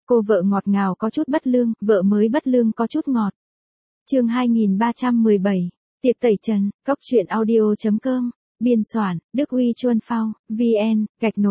Cô vợ ngọt ngào có chút bất lương, vợ mới bất lương có chút ngọt. Chương 2317. Tiệc tẩy trần, cóc truyện audio.com, biên soạn, Đức Huy Chuân Phao, VN,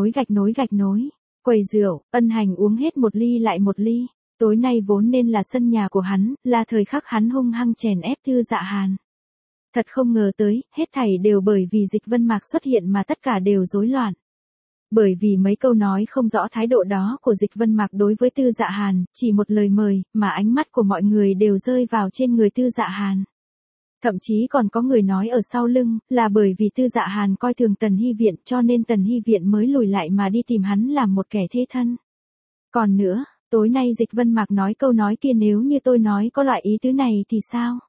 _. Quầy rượu, Ân Hành uống hết một ly lại một ly. Tối nay vốn nên là sân nhà của hắn, là thời khắc hắn hung hăng chèn ép Tư Dạ Hàn. Thật không ngờ tới, hết thảy đều bởi vì Dịch Vân Mạc xuất hiện mà tất cả đều rối loạn. Bởi vì mấy câu nói không rõ thái độ đó của Dịch Vân Mạc đối với Tư Dạ Hàn, chỉ một lời mời, mà ánh mắt của mọi người đều rơi vào trên người Tư Dạ Hàn. Thậm chí còn có người nói ở sau lưng, là bởi vì Tư Dạ Hàn coi thường Tần Hy Viện cho nên Tần Hy Viện mới lùi lại mà đi tìm hắn làm một kẻ thế thân. Còn nữa, tối nay Dịch Vân Mạc nói câu nói kia nếu như tôi nói có loại ý tứ này thì sao?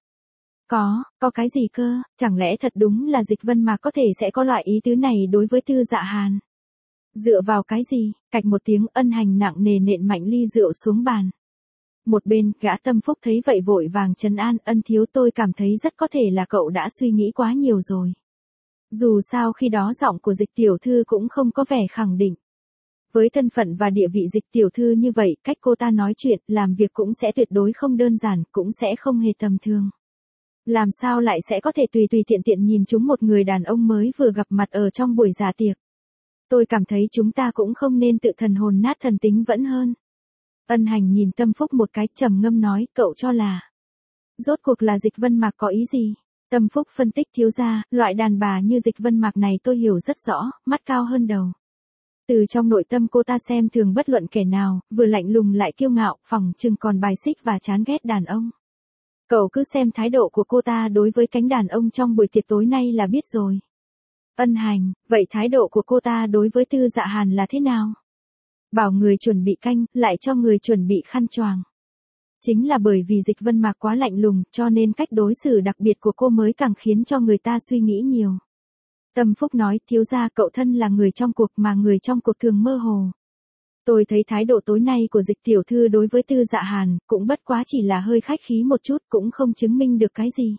Có cái gì cơ, chẳng lẽ thật đúng là Dịch Vân Mạc có thể sẽ có loại ý tứ này đối với Tư Dạ Hàn? Dựa vào cái gì? Cạch một tiếng, Ân Hành nặng nề nện mạnh ly rượu xuống bàn. Một bên, gã Tâm Phúc thấy vậy vội vàng trấn an, Ân thiếu, tôi cảm thấy rất có thể là cậu đã suy nghĩ quá nhiều rồi. Dù sao khi đó giọng của Dịch tiểu thư cũng không có vẻ khẳng định. Với thân phận và địa vị Dịch tiểu thư như vậy, cách cô ta nói chuyện, làm việc cũng sẽ tuyệt đối không đơn giản, cũng sẽ không hề tầm thường. Làm sao lại sẽ có thể tùy tiện tiện nhìn chúng một người đàn ông mới vừa gặp mặt ở trong buổi dạ tiệc. Tôi cảm thấy chúng ta cũng không nên tự thần hồn nát thần tính vẫn hơn. Ân Hành nhìn Tâm Phúc một cái, trầm ngâm nói, cậu cho là. Rốt cuộc là Dịch Vân Mạc có ý gì? Tâm Phúc phân tích, thiếu gia, loại đàn bà như Dịch Vân Mạc này tôi hiểu rất rõ, mắt cao hơn đầu. Từ trong nội tâm cô ta xem thường bất luận kẻ nào, vừa lạnh lùng lại kiêu ngạo, phỏng chừng còn bài xích và chán ghét đàn ông. Cậu cứ xem thái độ của cô ta đối với cánh đàn ông trong buổi tiệc tối nay là biết rồi. Ân Hành, vậy thái độ của cô ta đối với Tư Dạ Hàn là thế nào? Bảo người chuẩn bị canh, lại cho người chuẩn bị khăn choàng. Chính là bởi vì Dịch Vân Mạc quá lạnh lùng, cho nên cách đối xử đặc biệt của cô mới càng khiến cho người ta suy nghĩ nhiều. Tâm Phúc nói, thiếu gia, cậu thân là người trong cuộc mà người trong cuộc thường mơ hồ. Tôi thấy thái độ tối nay của Dịch tiểu thư đối với Tư Dạ Hàn, cũng bất quá chỉ là hơi khách khí một chút, cũng không chứng minh được cái gì.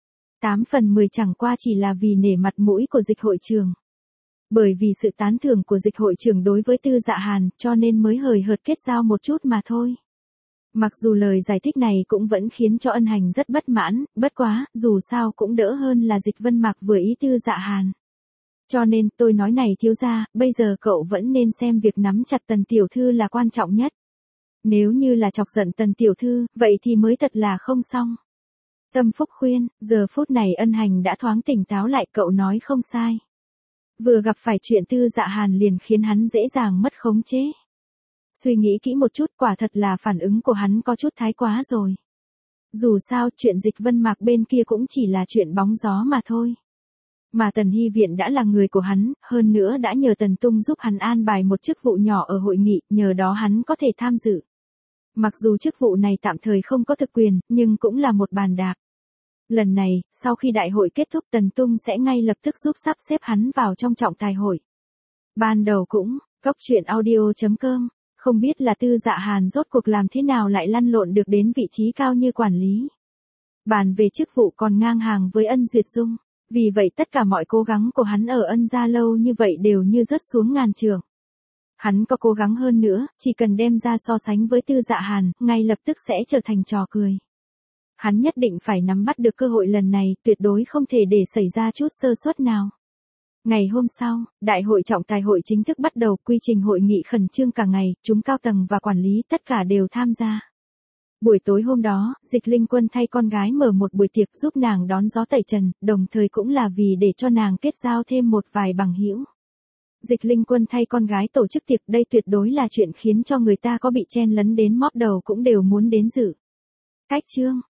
8 phần 10 chẳng qua chỉ là vì nể mặt mũi của Dịch hội trưởng. Bởi vì sự tán thưởng của Dịch hội trưởng đối với Tư Dạ Hàn, cho nên mới hời hợt kết giao một chút mà thôi. Mặc dù lời giải thích này cũng vẫn khiến cho Ân Hành rất bất mãn, bất quá, dù sao cũng đỡ hơn là Dịch Vân Mạc vừa ý Tư Dạ Hàn. Cho nên, tôi nói này thiếu gia, bây giờ cậu vẫn nên xem việc nắm chặt Tần tiểu thư là quan trọng nhất. Nếu như là chọc giận Tần tiểu thư, vậy thì mới thật là không xong. Tâm Phúc khuyên, giờ phút này Ân Hành đã thoáng tỉnh táo lại, cậu nói không sai. Vừa gặp phải chuyện Tư Dạ Hàn liền khiến hắn dễ dàng mất khống chế. Suy nghĩ kỹ một chút, quả thật là phản ứng của hắn có chút thái quá rồi. Dù sao, chuyện Dịch Vân Mạc bên kia cũng chỉ là chuyện bóng gió mà thôi. Mà Tần Hy Viện đã là người của hắn, hơn nữa đã nhờ Tần Tung giúp hắn an bài một chức vụ nhỏ ở hội nghị, nhờ đó hắn có thể tham dự. Mặc dù chức vụ này tạm thời không có thực quyền, nhưng cũng là một bàn đạp. Lần này, sau khi đại hội kết thúc, Tần Tung sẽ ngay lập tức giúp sắp xếp hắn vào trong trọng tài hội. Ban đầu cũng, cóc truyện audio.com, không biết là Tư Dạ Hàn rốt cuộc làm thế nào lại lăn lộn được đến vị trí cao như quản lý. Bàn về chức vụ còn ngang hàng với Ân Duyệt Dung, vì vậy tất cả mọi cố gắng của hắn ở Ân gia lâu như vậy đều như rớt xuống ngàn trượng. Hắn có cố gắng hơn nữa, chỉ cần đem ra so sánh với Tư Dạ Hàn, ngay lập tức sẽ trở thành trò cười. Hắn nhất định phải nắm bắt được cơ hội lần này, tuyệt đối không thể để xảy ra chút sơ suất nào. Ngày hôm sau, đại hội trọng tài hội chính thức bắt đầu, quy trình hội nghị khẩn trương cả ngày, chúng cao tầng và quản lý tất cả đều tham gia. Buổi tối hôm đó, Dịch Linh Quân thay con gái mở một buổi tiệc giúp nàng đón gió tẩy trần, đồng thời cũng là vì để cho nàng kết giao thêm một vài bằng hữu. Dịch Linh Quân thay con gái tổ chức tiệc, đây tuyệt đối là chuyện khiến cho người ta có bị chen lấn đến móp đầu cũng đều muốn đến dự. Cách chương